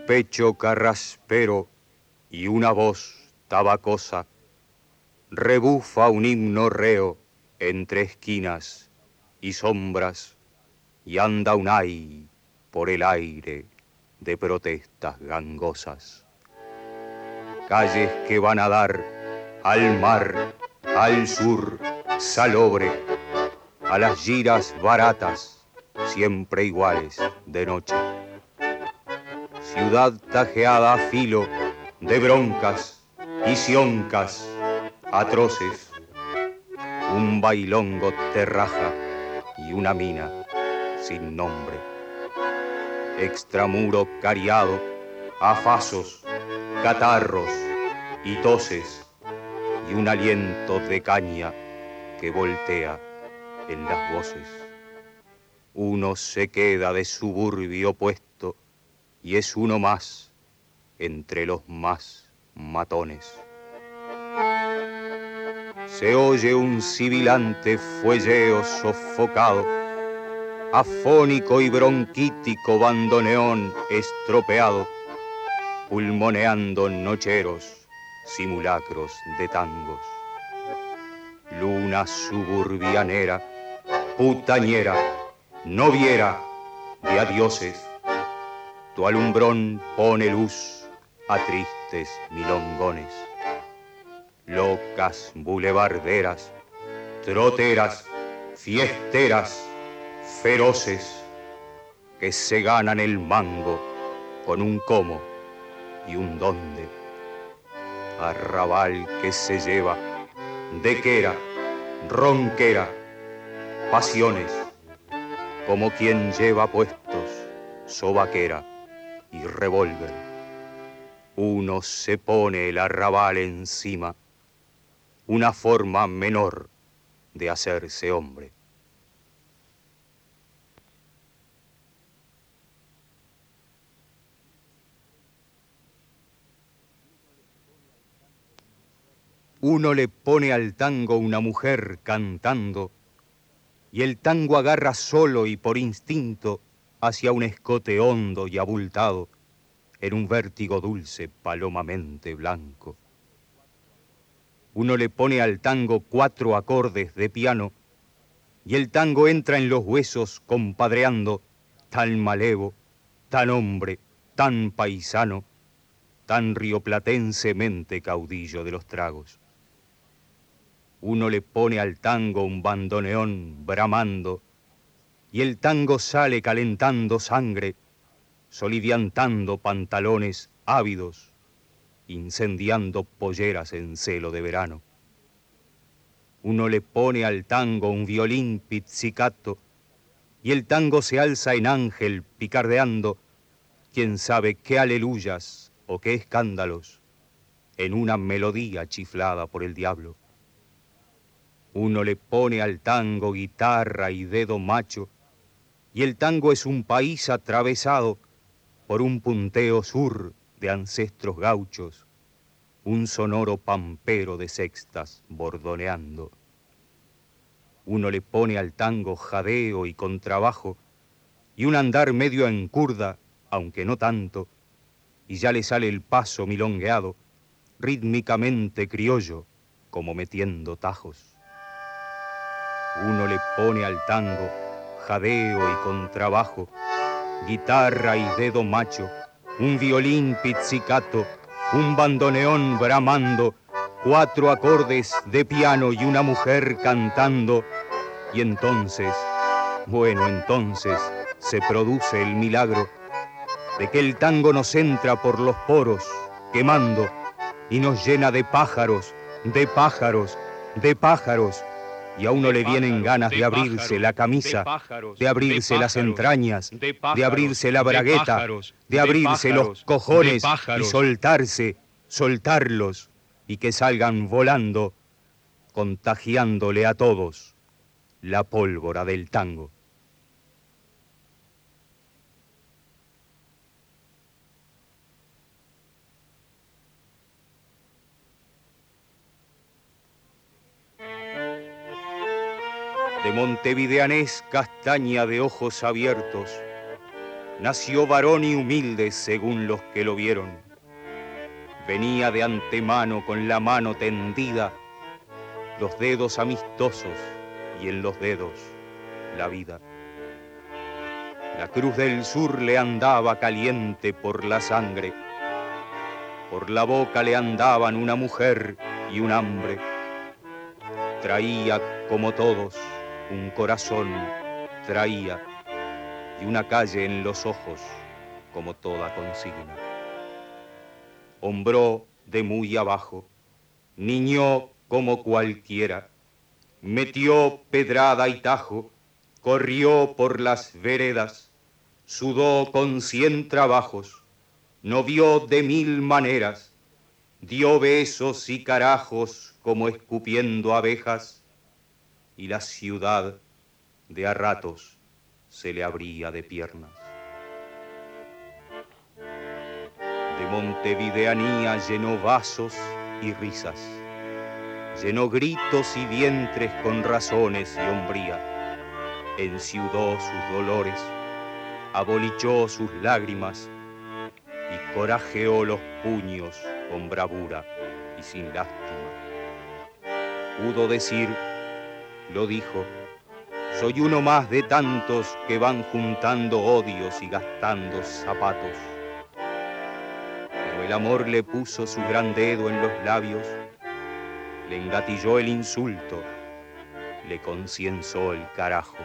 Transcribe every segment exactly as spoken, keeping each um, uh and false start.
pecho carraspero y una voz tabacosa rebufa un himno reo entre esquinas y sombras y anda un ay por el aire de protestas gangosas. Calles que van a dar al mar, al sur, salobre, a las giras baratas, siempre iguales de noche. Ciudad tajeada a filo de broncas y sioncas atroces. Un bailongo terraja y una mina sin nombre. Extramuro cariado, afasos, catarros y toses, y un aliento de caña que voltea en las voces. Uno se queda de suburbio opuesto y es uno más entre los más matones. Se oye un sibilante fuelleo sofocado, afónico y bronquítico bandoneón estropeado, pulmoneando nocheros, simulacros de tangos. Luna suburbianera, putañera, noviera de adioses, tu alumbrón pone luz a tristes milongones. Locas bulevarderas, troteras, fiesteras, feroces, que se ganan el mango con un cómo y un dónde. Arrabal que se lleva dequera, ronquera, pasiones, como quien lleva puestos sobaquera y revólver. Uno se pone el arrabal encima, una forma menor de hacerse hombre. Uno le pone al tango una mujer cantando, y el tango agarra solo y por instinto hacia un escote hondo y abultado, en un vértigo dulce palomamente blanco. Uno le pone al tango cuatro acordes de piano, y el tango entra en los huesos compadreando, tan malevo, tan hombre, tan paisano, tan rioplatensemente caudillo de los tragos. Uno le pone al tango un bandoneón bramando, y el tango sale calentando sangre, soliviantando pantalones ávidos, incendiando polleras en celo de verano. Uno le pone al tango un violín pizzicato, y el tango se alza en ángel picardeando, quién sabe qué aleluyas o qué escándalos, en una melodía chiflada por el diablo. Uno le pone al tango guitarra y dedo macho, y el tango es un país atravesado por un punteo sur de ancestros gauchos, un sonoro pampero de sextas bordoneando. Uno le pone al tango jadeo y contrabajo, y un andar medio en curda, aunque no tanto, y ya le sale el paso milongueado, rítmicamente criollo, como metiendo tajos. Uno le pone al tango jadeo y contrabajo, guitarra y dedo macho, un violín pizzicato, un bandoneón bramando, cuatro acordes de piano y una mujer cantando, y entonces, bueno, entonces se produce el milagro de que el tango nos entra por los poros, quemando, y nos llena de pájaros, de pájaros, de pájaros, y a uno le vienen ganas de abrirse la camisa, de abrirse las entrañas, de abrirse la bragueta, de abrirse los cojones y soltarse, soltarlos, y que salgan volando, contagiándole a todos la pólvora del tango. De montevideanés castaña de ojos abiertos, nació varón y humilde según los que lo vieron. Venía de antemano con la mano tendida, los dedos amistosos y en los dedos la vida. La cruz del sur le andaba caliente por la sangre, por la boca le andaban una mujer y un hambre. Traía, como todos, un corazón, traía, y una calle en los ojos, como toda consigna. Hombró de muy abajo, niñó como cualquiera, metió pedrada y tajo, corrió por las veredas, sudó con cien trabajos, no vio de mil maneras, dio besos y carajos como escupiendo abejas, y la ciudad de a ratos se le abría de piernas. De montevideanía llenó vasos y risas, llenó gritos y vientres con razones y hombría, enciudó sus dolores, abolichó sus lágrimas y corajeó los puños con bravura y sin lástima. Pudo decir, lo dijo, soy uno más de tantos que van juntando odios y gastando zapatos. Pero el amor le puso su gran dedo en los labios, le engatilló el insulto, le concienzó el carajo.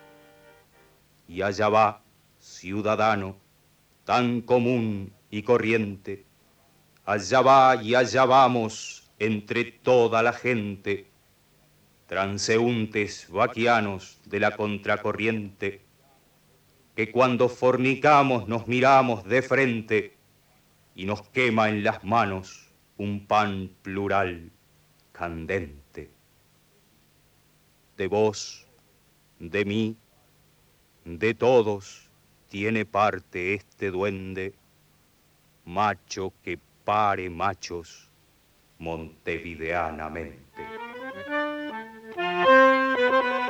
Y allá va, ciudadano, tan común y corriente, allá va y allá vamos entre toda la gente, transeúntes vaquianos de la contracorriente, que cuando fornicamos nos miramos de frente y nos quema en las manos un pan plural candente. De vos, de mí, de todos tiene parte este duende, macho que pare machos montevideanamente.